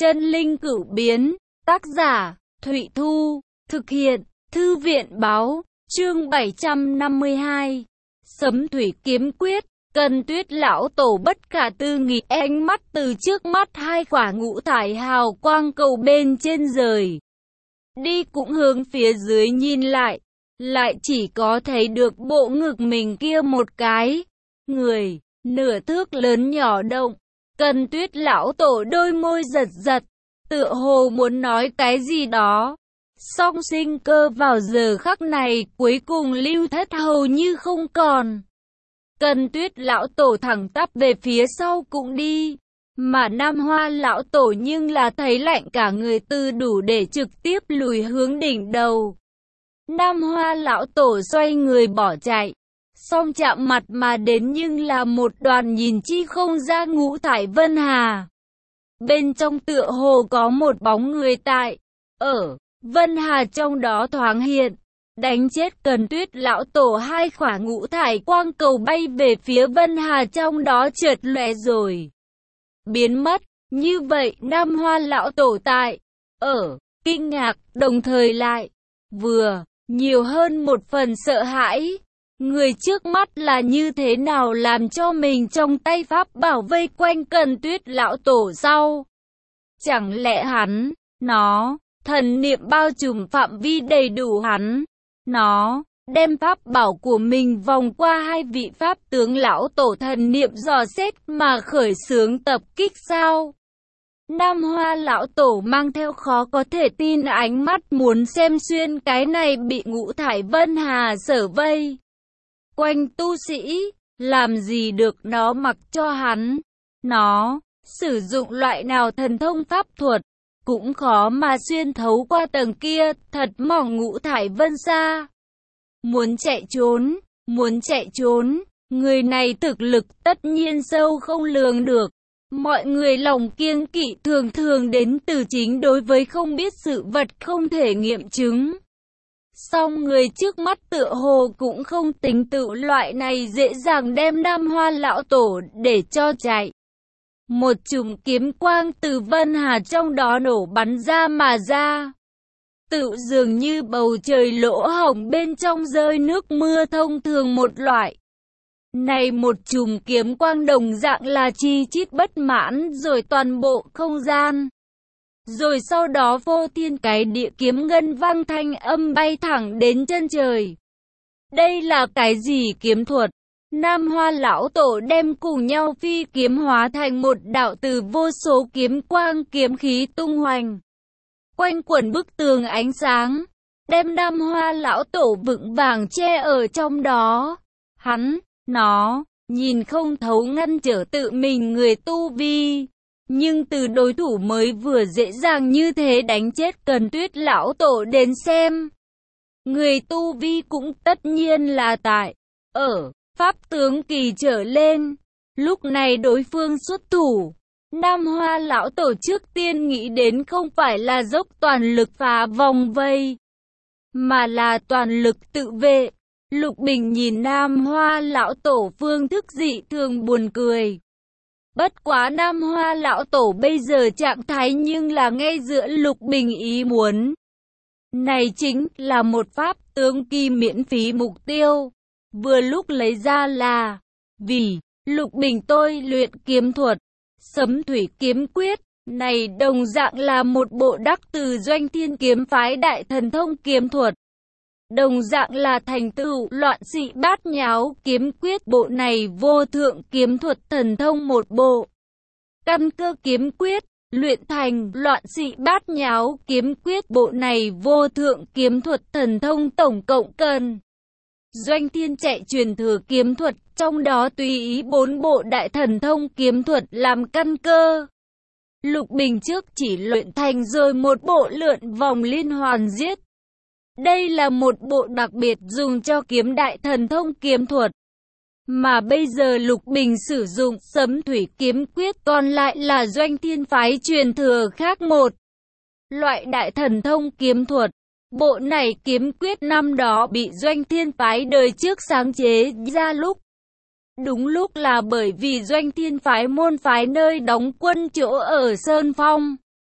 Chân linh cửu biến, tác giả, Thụy Thu, thực hiện, Thư viện báo, chương 752. Sấm thủy kiếm quyết, Cần Tuyết lão tổ bất khả tư nghị, ánh mắt từ trước mắt hai quả ngũ thải hào quang cầu bên trên rời đi, cũng hướng phía dưới nhìn lại chỉ có thấy được bộ ngực mình kia một cái người nửa thước lớn nhỏ động. Cần Tuyết lão tổ đôi môi giật giật, tựa hồ muốn nói cái gì đó. Song sinh cơ vào giờ khắc này cuối cùng lưu thất hầu như không còn. Cần Tuyết lão tổ thẳng tắp về phía sau cũng đi, mà Nam Hoa lão tổ nhưng là thấy lạnh cả người, từ đủ để trực tiếp lùi hướng đỉnh đầu. Nam Hoa lão tổ xoay người bỏ chạy, song chạm mặt mà đến nhưng là một đoàn nhìn chi không ra ngũ thải vân hà. Bên trong tựa hồ có một bóng người tại ở vân hà trong đó thoáng hiện, đánh chết Cần Tuyết lão tổ. Hai quả ngũ thải quang cầu bay về phía vân hà trong đó chợt lóe rồi biến mất. Như vậy Nam Hoa lão tổ tại ở kinh ngạc, đồng thời lại vừa nhiều hơn một phần sợ hãi. Người trước mắt là như thế nào làm cho mình trong tay pháp bảo vây quanh Cần Tuyết lão tổ sau? Chẳng lẽ hắn, thần niệm bao trùm phạm vi đầy đủ, hắn, đem pháp bảo của mình vòng qua hai vị pháp tướng lão tổ, thần niệm dò xét mà khởi xướng tập kích sao? Nam Hoa lão tổ mang theo khó có thể tin ánh mắt muốn xem xuyên cái này bị ngũ thải vân hà sở vây quanh tu sĩ, làm gì được nó mặc cho hắn. Nó sử dụng loại nào thần thông pháp thuật, cũng khó mà xuyên thấu qua tầng kia thật mỏng ngũ thải vân xa. Muốn chạy trốn, người này thực lực tất nhiên sâu không lường được. Mọi người lòng kiêng kỵ thường thường đến từ chính đối với không biết sự vật không thể nghiệm chứng. Song người trước mắt tựa hồ cũng không tính tự loại này dễ dàng đem Nam Hoa lão tổ để cho chạy. Một chùm kiếm quang từ vân hà trong đó nổ bắn ra mà ra, tự dường như bầu trời lỗ hổng bên trong rơi nước mưa thông thường một loại. Này một chùm kiếm quang đồng dạng là chi chít bất mãn rồi toàn bộ không gian. Rồi sau đó vô thiên cái địa kiếm ngân vang, thanh âm bay thẳng đến chân trời. Đây là cái gì kiếm thuật? Nam Hoa lão tổ đem cùng nhau phi kiếm hóa thành một đạo từ vô số kiếm quang kiếm khí tung hoành, quanh quẩn bức tường ánh sáng, đem Nam Hoa lão tổ vững vàng che ở trong đó. Nó nhìn không thấu ngăn trở tự mình người tu vi, nhưng từ đối thủ mới vừa dễ dàng như thế đánh chết Cần Tuyết lão tổ đến xem, người tu vi cũng tất nhiên là tại ở pháp tướng kỳ trở lên. Lúc này đối phương xuất thủ, Nam Hoa lão tổ trước tiên nghĩ đến không phải là dốc toàn lực phá vòng vây, mà là toàn lực tự vệ. Lục Bình nhìn Nam Hoa lão tổ phương thức dị thường buồn cười. Bất quá Nam Hoa lão tổ bây giờ trạng thái nhưng là ngay giữa Lục Bình ý muốn. Này chính là một pháp tướng kỳ miễn phí mục tiêu. Vừa lúc lấy ra là vì Lục Bình tôi luyện kiếm thuật Sấm thủy kiếm quyết. Này đồng dạng là một bộ đắc từ Doanh Thiên kiếm phái đại thần thông kiếm thuật, đồng dạng là thành tựu loạn dị bát nháo kiếm quyết. Bộ này vô thượng kiếm thuật thần thông một bộ, căn cơ kiếm quyết luyện thành loạn dị bát nháo kiếm quyết. Bộ này vô thượng kiếm thuật thần thông tổng cộng cần Doanh Thiên chạy truyền thừa kiếm thuật, trong đó tùy ý 4 bộ đại thần thông kiếm thuật làm căn cơ. Lục Bình trước chỉ luyện thành rồi một bộ lượn vòng liên hoàn giết. Đây là một bộ đặc biệt dùng cho kiếm đại thần thông kiếm thuật. Mà bây giờ Lục Bình sử dụng Sấm thủy kiếm quyết, còn lại là Doanh Thiên phái truyền thừa khác một loại đại thần thông kiếm thuật. Bộ này kiếm quyết năm đó bị Doanh Thiên phái đời trước sáng chế ra đúng lúc là bởi vì Doanh Thiên phái môn phái nơi đóng quân chỗ ở Sơn Phong,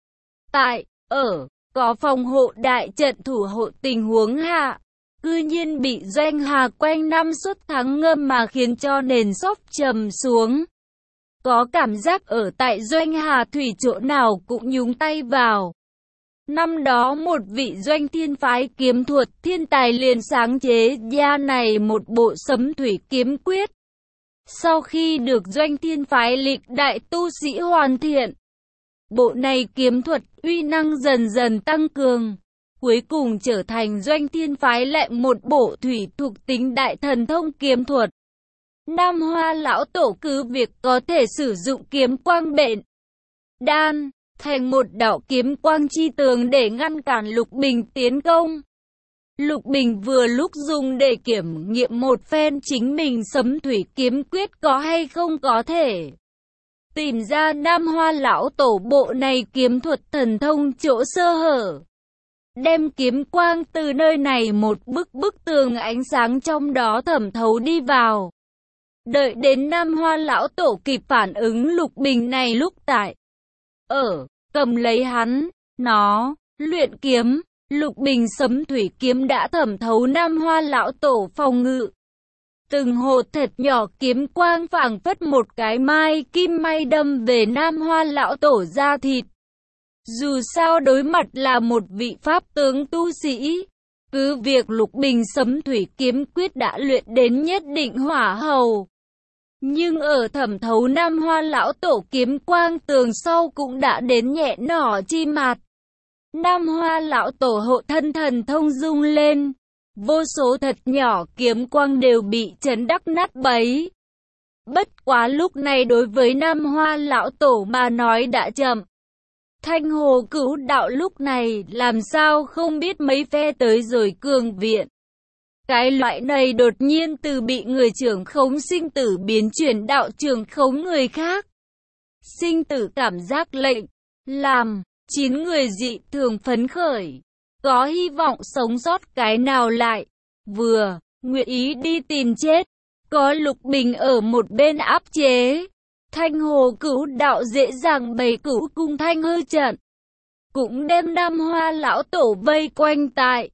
Tại, có phòng hộ đại trận thủ hộ tình huống hạ, cư nhiên bị Doanh Hà quanh năm suốt tháng ngâm mà khiến cho nền sóc trầm xuống. Có cảm giác ở tại Doanh Hà thủy chỗ nào cũng nhúng tay vào. Năm đó một vị Doanh Thiên phái kiếm thuật thiên tài liền sáng chế ra này một bộ Sấm Thủy Kiếm Quyết. Sau khi được Doanh Thiên phái lịch đại tu sĩ hoàn thiện, bộ này kiếm thuật uy năng dần dần tăng cường, cuối cùng trở thành Doanh Thiên phái lại một bộ thủy thuộc tính đại thần thông kiếm thuật. Nam Hoa lão tổ cứ việc có thể sử dụng kiếm quang bệnh đan thành một đạo kiếm quang chi tường để ngăn cản Lục Bình tiến công. Lục Bình vừa lúc dùng để kiểm nghiệm một phen chính mình Sấm Thủy Kiếm Quyết có hay không có thể tìm ra Nam Hoa lão tổ bộ này kiếm thuật thần thông chỗ sơ hở. Đem kiếm quang từ nơi này một bức tường ánh sáng trong đó thẩm thấu đi vào. Đợi đến Nam Hoa lão tổ kịp phản ứng Lục Bình này lúc tại cầm lấy hắn, luyện kiếm, Lục Bình Sấm Thủy Kiếm đã thẩm thấu Nam Hoa lão tổ phòng ngự. Từng hồ thật nhỏ kiếm quang phảng phất một cái mai kim may đâm về Nam Hoa lão tổ da thịt. Dù sao đối mặt là một vị pháp tướng tu sĩ, cứ việc Lục Bình Sấm Thủy Kiếm Quyết đã luyện đến nhất định hỏa hầu, nhưng ở thẩm thấu Nam Hoa lão tổ kiếm quang tường sau cũng đã đến nhẹ nỏ chi mặt. Nam Hoa lão tổ hộ thân thần thông rung lên, vô số thật nhỏ kiếm quang đều bị chấn đắc nát bấy. Bất quá lúc này đối với Nam Hoa lão tổ mà nói đã chậm. Thanh Hồ Cửu đạo lúc này làm sao không biết mấy phe tới rồi cường viện. Cái loại này đột nhiên từ bị người trưởng khống sinh tử biến chuyển đạo trưởng khống người khác. Sinh tử cảm giác lệnh, làm 9 người dị thường phấn khởi, có hy vọng sống sót cái nào lại, vừa nguyện ý đi tìm chết, có Lục Bình ở một bên áp chế. Thanh Hồ Cửu đạo dễ dàng bày Cửu cung thanh hư trận, cũng đem Nam Hoa lão tổ vây quanh tại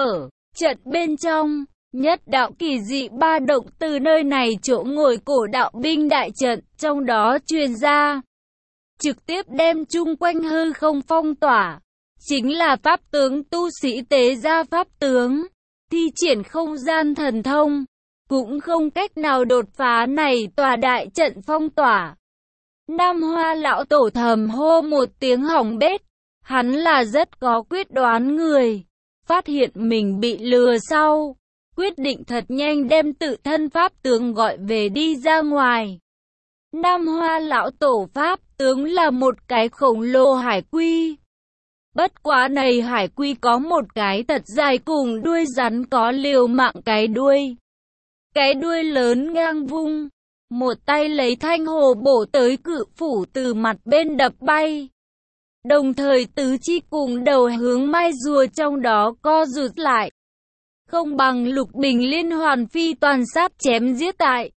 trận bên trong. Nhất đạo kỳ dị ba động từ nơi này chỗ ngồi cổ đạo binh đại trận trong đó truyền ra, trực tiếp đem chung quanh hư không phong tỏa. Chính là pháp tướng tu sĩ tế gia pháp tướng, thi triển không gian thần thông, cũng không cách nào đột phá này tòa đại trận phong tỏa. Nam Hoa lão tổ thầm hô một tiếng hỏng bét, hắn là rất có quyết đoán người, phát hiện mình bị lừa sau, quyết định thật nhanh đem tự thân pháp tướng gọi về đi ra ngoài. Nam Hoa lão tổ pháp tướng là một cái khổng lồ hải quy. Bất quá này hải quy có một cái thật dài cùng đuôi rắn có liều mạng cái đuôi. Cái đuôi lớn ngang vung, một tay lấy thanh hồ bổ tới cự phủ từ mặt bên đập bay. Đồng thời tứ chi cùng đầu hướng mai rùa trong đó co rụt lại. Không bằng Lục Bình liên hoàn phi toàn sát chém giết tại.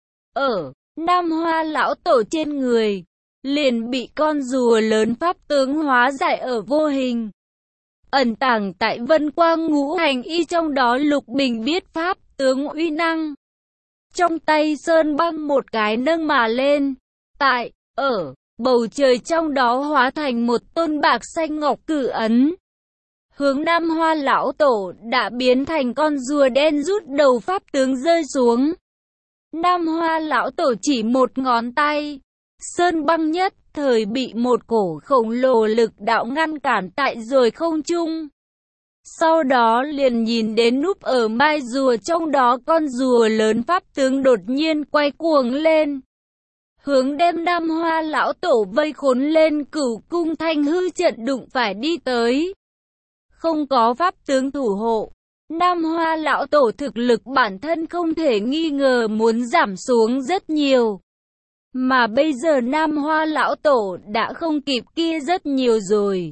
Nam Hoa lão tổ trên người, liền bị con rùa lớn pháp tướng hóa giải ở vô hình. Ẩn tàng tại vân quang ngũ hành y trong đó Lục Bình biết pháp tướng uy năng. Trong tay sơn băng một cái nâng mà lên, tại, bầu trời trong đó hóa thành một tôn bạc xanh ngọc cử ấn. Hướng Nam Hoa lão tổ đã biến thành con rùa đen rút đầu pháp tướng rơi xuống. Nam Hoa lão tổ chỉ một ngón tay, sơn băng nhất thời bị một cổ khổng lồ lực đạo ngăn cản tại rồi không trung. Sau đó liền nhìn đến núp ở mai rùa trong đó con rùa lớn pháp tướng đột nhiên quay cuồng lên, hướng đem Nam Hoa lão tổ vây khốn lên Cửu cung thanh hư trận đụng phải đi tới. Không có pháp tướng thủ hộ, Nam Hoa lão tổ thực lực bản thân không thể nghi ngờ muốn giảm xuống rất nhiều. Mà bây giờ Nam Hoa lão tổ đã không kịp kia rất nhiều rồi.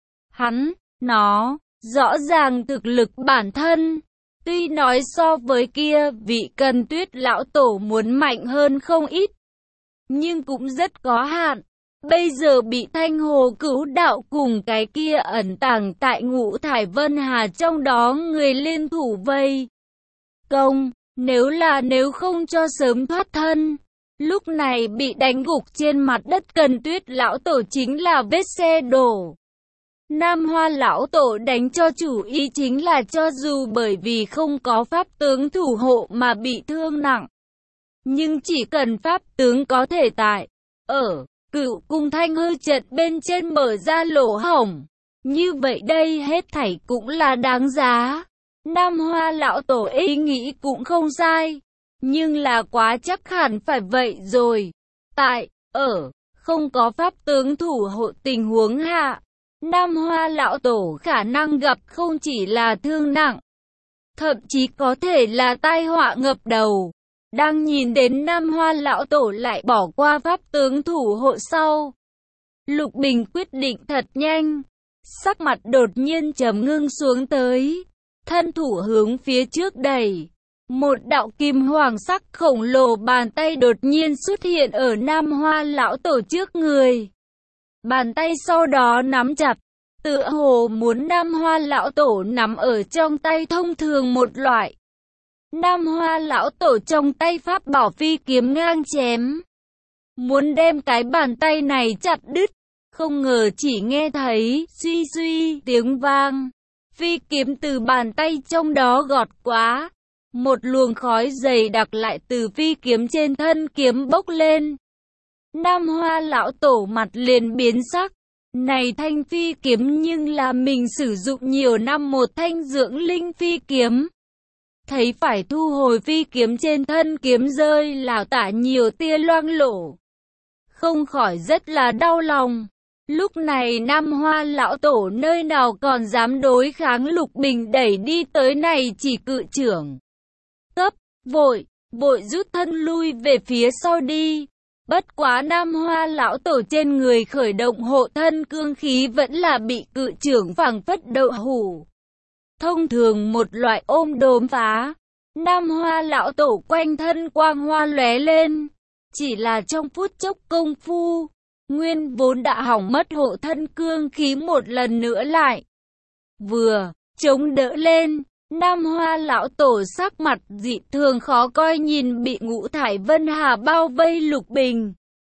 Rõ ràng thực lực bản thân, tuy nói so với kia vị Cần Tuyết lão tổ muốn mạnh hơn không ít, nhưng cũng rất có hạn. bây giờ bị Thanh Hồ Cửu Đạo cùng cái kia ẩn tàng tại Ngũ Thải Vân Hà trong đó người liên thủ vây công, nếu không cho sớm thoát thân, lúc này bị đánh gục trên mặt đất Cần Tuyết lão tổ chính là vết xe đổ. Nam Hoa lão tổ đánh cho chủ ý chính là cho dù bởi vì không có pháp tướng thủ hộ mà bị thương nặng, nhưng chỉ cần pháp tướng có thể tại ở Cửu Cung Thanh Hư trận bên trên mở ra lỗ hổng, như vậy đây hết thảy cũng là đáng giá. Nam Hoa lão tổ ý nghĩ cũng không sai, nhưng là quá chắc hẳn phải vậy rồi. Tại ở không có pháp tướng thủ hộ tình huống hạ, Nam Hoa lão tổ khả năng gặp không chỉ là thương nặng, thậm chí có thể là tai họa ngập đầu. Đang nhìn đến Nam Hoa lão tổ lại bỏ qua pháp tướng thủ hộ sau, Lục Bình quyết định thật nhanh, sắc mặt đột nhiên trầm ngưng xuống tới, thân thủ hướng phía trước đẩy. Một đạo kim hoàng sắc khổng lồ bàn tay đột nhiên xuất hiện ở Nam Hoa lão tổ trước người. Bàn tay sau đó nắm chặt, tựa hồ muốn Nam Hoa lão tổ nắm ở trong tay thông thường một loại. Nam Hoa lão tổ trong tay pháp bảo phi kiếm ngang chém, muốn đem cái bàn tay này chặt đứt, không ngờ chỉ nghe thấy suy suy tiếng vang, phi kiếm từ bàn tay trong đó gọt quá, một luồng khói dày đặc lại từ phi kiếm trên thân kiếm bốc lên. Nam Hoa lão tổ mặt liền biến sắc, này thanh phi kiếm nhưng là mình sử dụng nhiều năm một thanh dưỡng linh phi kiếm. Thấy phải thu hồi phi kiếm trên thân kiếm rơi là tả nhiều tia loang lổ, không khỏi rất là đau lòng. Lúc này Nam Hoa lão tổ nơi nào còn dám đối kháng Lục Bình đẩy đi tới này chỉ cự trưởng. Cấp, vội rút thân lui về phía sau đi. Bất quá Nam Hoa lão tổ trên người khởi động hộ thân cương khí vẫn là bị cự trưởng phảng phất đậu hủ. Thông thường một loại ôm đốm phá, Nam Hoa lão tổ quanh thân quang hoa lóe lên, chỉ là trong phút chốc công phu, nguyên vốn đã hỏng mất hộ thân cương khí một lần nữa lại vừa chống đỡ lên. Nam Hoa lão tổ sắc mặt dị thường khó coi nhìn bị Ngũ Thải Vân Hà bao vây Lục Bình,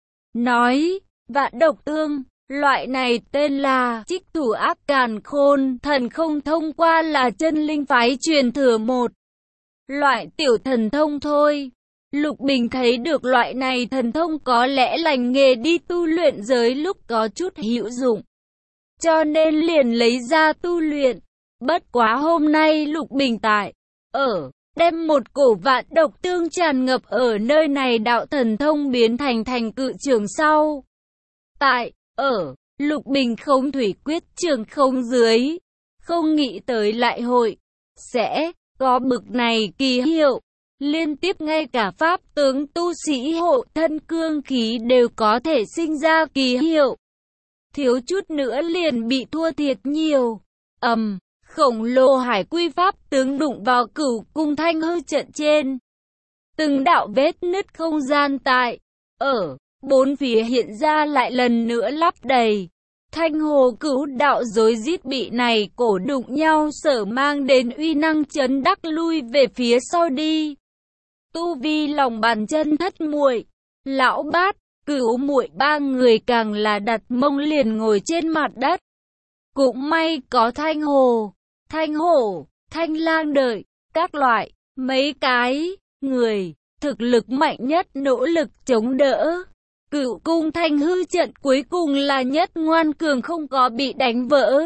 nói: Vạn độc tương, loại này tên là Trích Thủ Ác Càn Khôn thần không, thông qua là chân linh phái truyền thừa một loại tiểu thần thông thôi. Lục Bình thấy được loại này thần thông có lẽ lành nghề đi tu luyện giới lúc có chút hữu dụng, cho nên liền lấy ra tu luyện. Bất quá hôm nay Lục Bình tại ở đem một cổ vạn độc tương tràn ngập ở nơi này đạo thần thông biến thành cự trường sau. Tại ở Lục Bình không thủy quyết trường không dưới, không nghĩ tới lại hội sẽ có bực này kỳ hiệu. Liên tiếp ngay cả pháp tướng tu sĩ hộ thân cương khí đều có thể sinh ra kỳ hiệu, thiếu chút nữa liền bị thua thiệt nhiều. Khổng lồ hải quy pháp tướng đụng vào Cửu Cung Thanh Hư trận trên, từng đạo vết nứt không gian tại ở bốn phía hiện ra lại lần nữa lấp đầy. Thanh Hồ Cửu Đạo rối rít bị này cổ đụng nhau sở mang đến uy năng chấn đắc lui về phía sau đi. Tu vi lòng bàn chân Thất Muội, Lão Bát, Cửu Muội ba người càng là đặt mông liền ngồi trên mặt đất. Cũng may có Thanh Hồ, Thanh Hổ, Thanh Lang đợi các loại mấy cái người thực lực mạnh nhất nỗ lực chống đỡ. Cửu Cung Thanh Hư trận cuối cùng là nhất ngoan cường không có bị đánh vỡ.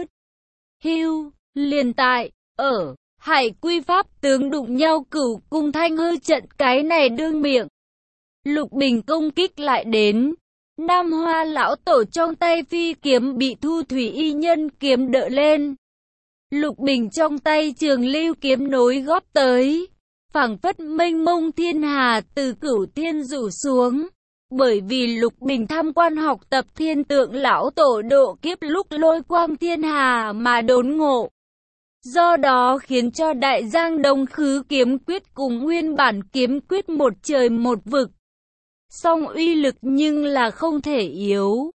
Liền tại ở hải quy pháp tướng đụng nhau Cửu Cung Thanh Hư trận cái này đương miệng. Lục Bình công kích lại đến. Nam Hoa lão tổ trong tay phi kiếm bị Thu Thủy y nhân kiếm đỡ lên. Lục Bình trong tay trường lưu kiếm nối góp tới, phảng phất mênh mông thiên hà từ cửu thiên rủ xuống. Bởi vì Lục Bình tham quan học tập Thiên Tượng lão tổ độ kiếp lúc lôi quang thiên hà mà đốn ngộ, do đó khiến cho Đại Giang Đông Khứ kiếm quyết cùng nguyên bản kiếm quyết một trời một vực. Song uy lực nhưng là không thể yếu.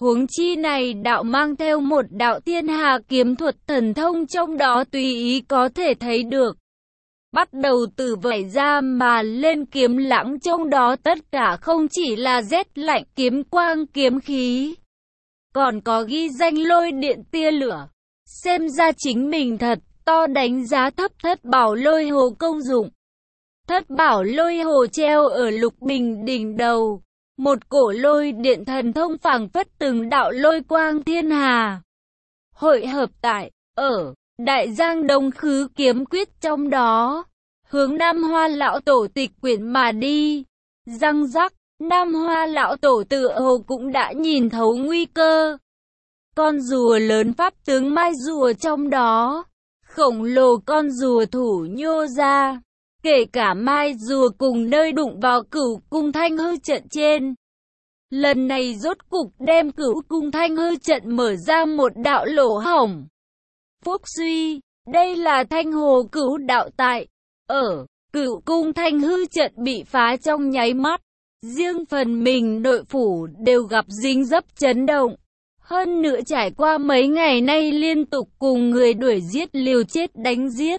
Huống chi này đạo mang theo một đạo thiên hà kiếm thuật thần thông trong đó tùy ý có thể thấy được. Bắt đầu từ vảy ra mà lên kiếm lãng trong đó tất cả không chỉ là rét lạnh kiếm quang kiếm khí. Còn có ghi danh lôi điện tia lửa. Xem ra chính mình thật to đánh giá thấp thất bảo lôi hồ công dụng. Thất bảo lôi hồ treo ở Lục Bình đỉnh đầu. Một cổ lôi điện thần thông phảng phất từng đạo lôi quang thiên hà. Hội hợp tại, ở, Đại Giang Đông Khứ kiếm quyết trong đó. Hướng Nam Hoa lão tổ tịch quyển mà đi. Răng rắc, Nam Hoa lão tổ tựa hồ cũng đã nhìn thấu nguy cơ. Con rùa lớn pháp tướng mai rùa trong đó. Khổng lồ con rùa thủ nhô ra. Kể cả mai rùa cùng nơi đụng vào Cửu Cung Thanh Hư trận trên. Lần này rốt cục đem Cửu Cung Thanh Hư trận mở ra một đạo lỗ hổng. Phúc suy, đây là Thanh Hồ Cửu đạo tại. Ở, Cửu Cung Thanh Hư trận bị phá trong nháy mắt. Riêng phần mình nội phủ đều gặp dính dấp chấn động. Hơn nữa trải qua mấy ngày nay liên tục cùng người đuổi giết liều chết đánh giết.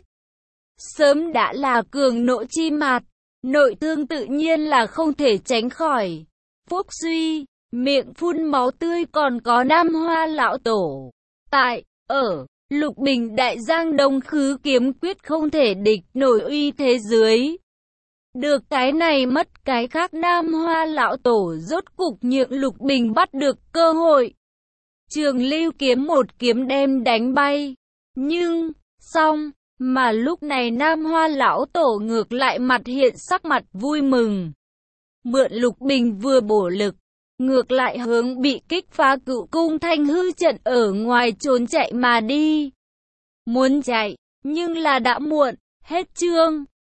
Sớm đã là cường nộ chi mạt, nội thương tự nhiên là không thể tránh khỏi. Phúc suy, miệng phun máu tươi còn có Nam Hoa lão tổ. Tại, ở, Lục Bình Đại Giang Đông Khứ kiếm quyết không thể địch nổi uy thế dưới. Được cái này mất cái khác Nam Hoa lão tổ rốt cục nhượng Lục Bình bắt được cơ hội. Trường Lưu kiếm một kiếm đem đánh bay. Nhưng, xong, mà lúc này Nam Hoa lão tổ ngược lại mặt hiện sắc mặt vui mừng. Mượn Lục Bình vừa bổ lực, ngược lại hướng bị kích phá Cửu Cung Thanh Hư trận ở ngoài trốn chạy mà đi. Muốn chạy, nhưng là đã muộn, hết chương.